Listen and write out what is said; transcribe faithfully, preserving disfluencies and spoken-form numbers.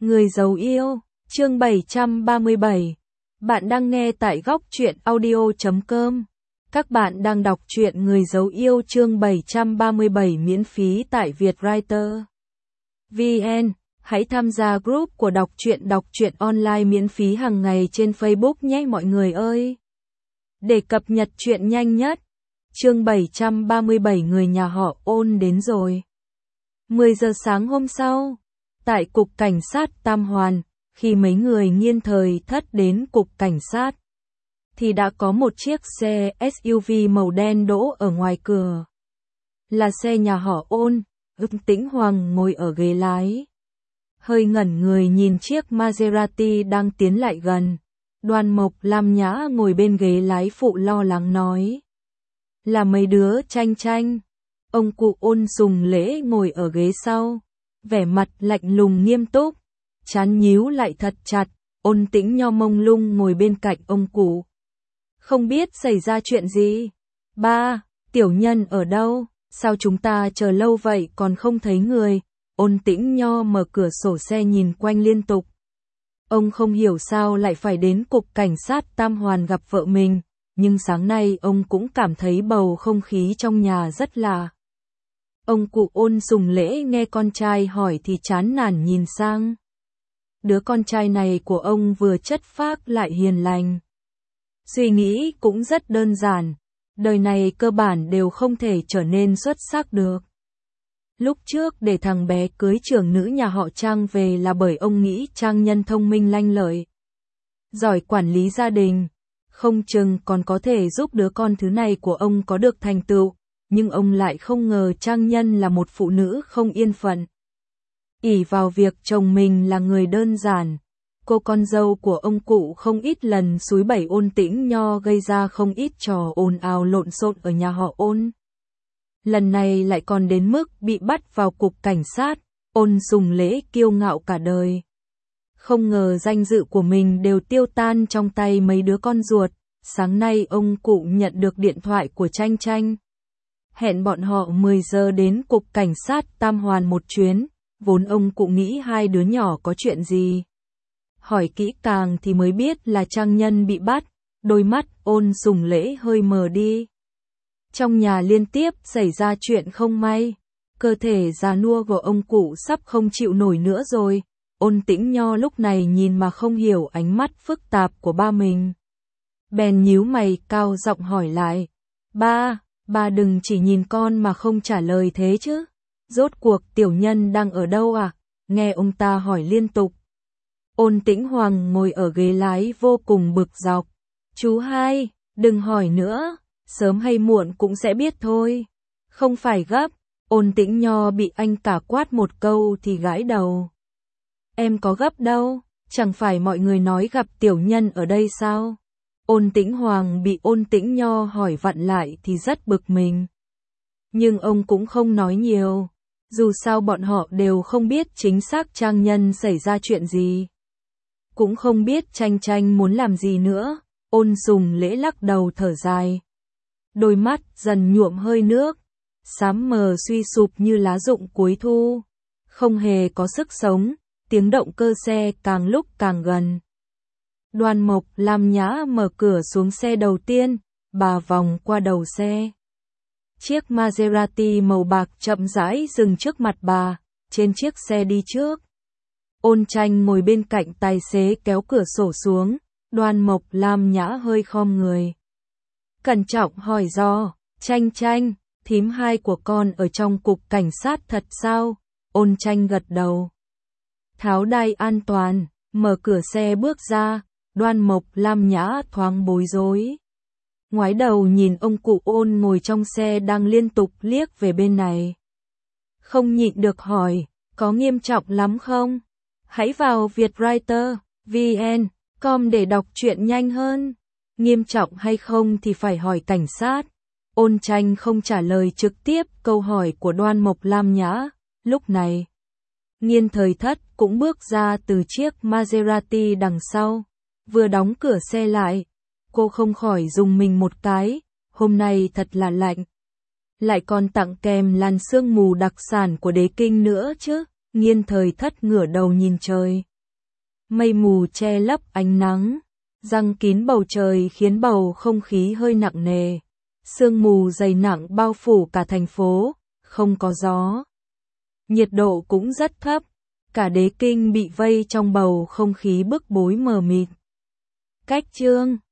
Người giấu yêu, chương bảy trăm ba mươi bảy. Bạn đang nghe tại góc truyện audio chấm com. Các bạn đang đọc truyện Người giấu yêu chương bảy trăm ba mươi bảy miễn phí tại Vietwriter chấm vn. Hãy tham gia group của đọc truyện đọc truyện online miễn phí hàng ngày trên Facebook nhé mọi người ơi. Để cập nhật truyện nhanh nhất, chương bảy trăm ba mươi bảy người nhà họ Ôn đến rồi. mười giờ sáng hôm sau, tại Cục Cảnh sát Tam Hoàn, khi mấy người Nghiên Thời Thất đến Cục Cảnh sát, thì đã có một chiếc xe ét u vê màu đen đỗ ở ngoài cửa. Là xe nhà họ Ôn, Ưng Tĩnh Hoàng ngồi ở ghế lái. Hơi ngẩn người nhìn chiếc Maserati đang tiến lại gần. Đoan Mộc Lam Nhã ngồi bên ghế lái phụ lo lắng nói. Là mấy đứa tranh tranh. Ông cụ Ôn Sùng Lễ ngồi ở ghế sau, vẻ mặt lạnh lùng nghiêm túc, trán nhíu lại thật chặt. Ôn Tĩnh Nho mông lung ngồi bên cạnh ông cụ. Không biết xảy ra chuyện gì. Ba, tiểu nhân ở đâu? Sao chúng ta chờ lâu vậy còn không thấy người? Ôn Tĩnh Nho mở cửa sổ xe nhìn quanh liên tục. Ông không hiểu sao lại phải đến Cục Cảnh sát Tam Hoàn gặp vợ mình, nhưng sáng nay ông cũng cảm thấy bầu không khí trong nhà rất lạ. Ông cụ Ôn Sùng Lễ nghe con trai hỏi thì chán nản nhìn sang. Đứa con trai này của ông vừa chất phác lại hiền lành. Suy nghĩ cũng rất đơn giản, đời này cơ bản đều không thể trở nên xuất sắc được. Lúc trước để thằng bé cưới trưởng nữ nhà họ Trang về là bởi ông nghĩ Trang nhân thông minh lanh lợi, giỏi quản lý gia đình, không chừng còn có thể giúp đứa con thứ này của ông có được thành tựu, nhưng ông lại không ngờ Trang nhân là một phụ nữ không yên phận. Ỷ vào việc chồng mình là người đơn giản, cô con dâu của ông cụ không ít lần xúi bẩy Ôn Tĩnh Nho gây ra không ít trò ồn ào lộn xộn ở nhà họ Ôn. Lần này lại còn đến mức bị bắt vào Cục Cảnh sát. Ôn Sùng Lễ kiêu ngạo cả đời. Không ngờ danh dự của mình đều tiêu tan trong tay mấy đứa con ruột. Sáng nay ông cụ nhận được điện thoại của Tranh Tranh. Hẹn bọn họ mười giờ đến Cục Cảnh sát Tam Hoàn một chuyến. Vốn ông cụ nghĩ hai đứa nhỏ có chuyện gì. Hỏi kỹ càng thì mới biết là Trang Nhân bị bắt. Đôi mắt Ôn Sùng Lễ hơi mờ đi. Trong nhà liên tiếp xảy ra chuyện không may. Cơ thể già nua của ông cụ sắp không chịu nổi nữa rồi. Ôn Tĩnh Nho lúc này nhìn mà không hiểu ánh mắt phức tạp của ba mình. Bèn nhíu mày cao giọng hỏi lại. Ba, ba đừng chỉ nhìn con mà không trả lời thế chứ. Rốt cuộc tiểu nhân đang ở đâu à? Nghe ông ta hỏi liên tục. Ôn Tĩnh Hoàng ngồi ở ghế lái vô cùng bực dọc. Chú hai, đừng hỏi nữa. Sớm hay muộn cũng sẽ biết thôi. Không phải gấp. Ôn Tĩnh Nho bị anh cả quát một câu thì gãi đầu. Em có gấp đâu, chẳng phải mọi người nói gặp tiểu nhân ở đây sao? Ôn Tĩnh Hoàng bị Ôn Tĩnh Nho hỏi vặn lại thì rất bực mình. Nhưng ông cũng không nói nhiều. Dù sao bọn họ đều không biết chính xác Trang Nhân xảy ra chuyện gì. Cũng không biết Tranh Tranh muốn làm gì nữa. Ôn Sùng Lễ lắc đầu thở dài. Đôi mắt dần nhuộm hơi nước, xám mờ suy sụp như lá rụng cuối thu, không hề có sức sống, tiếng động cơ xe càng lúc càng gần. Đoan Mộc Lam Nhã mở cửa xuống xe đầu tiên, bà vòng qua đầu xe. Chiếc Maserati màu bạc chậm rãi dừng trước mặt bà, trên chiếc xe đi trước. Ôn Tranh ngồi bên cạnh tài xế kéo cửa sổ xuống, Đoan Mộc Lam Nhã hơi khom người. Cẩn trọng hỏi do, Tranh Tranh, thím hai của con ở trong Cục Cảnh sát thật sao? Ôn Tranh gật đầu. Tháo đai an toàn, mở cửa xe bước ra, Đoan Mộc Lam Nhã thoáng bối rối. Ngoái đầu nhìn ông cụ Ôn ngồi trong xe đang liên tục liếc về bên này. Không nhịn được hỏi, có nghiêm trọng lắm không? Hãy vào Vietwriter chấm vn chấm com để đọc truyện nhanh hơn. Nghiêm trọng hay không thì phải hỏi cảnh sát. Ôn Tranh không trả lời trực tiếp câu hỏi của Đoan Mộc Lam Nhã. Lúc này, Nghiên Thời Thất cũng bước ra từ chiếc Maserati đằng sau. Vừa đóng cửa xe lại, cô không khỏi rùng mình một cái. Hôm nay thật là lạnh. Lại còn tặng kèm làn sương mù đặc sản của Đế Kinh nữa chứ. Nghiên Thời Thất ngửa đầu nhìn trời. Mây mù che lấp ánh nắng, giăng kín bầu trời khiến bầu không khí hơi nặng nề. Sương mù dày nặng bao phủ cả thành phố, không có gió. Nhiệt độ cũng rất thấp, cả Đế Kinh bị vây trong bầu không khí bức bối mờ mịt. Cách chương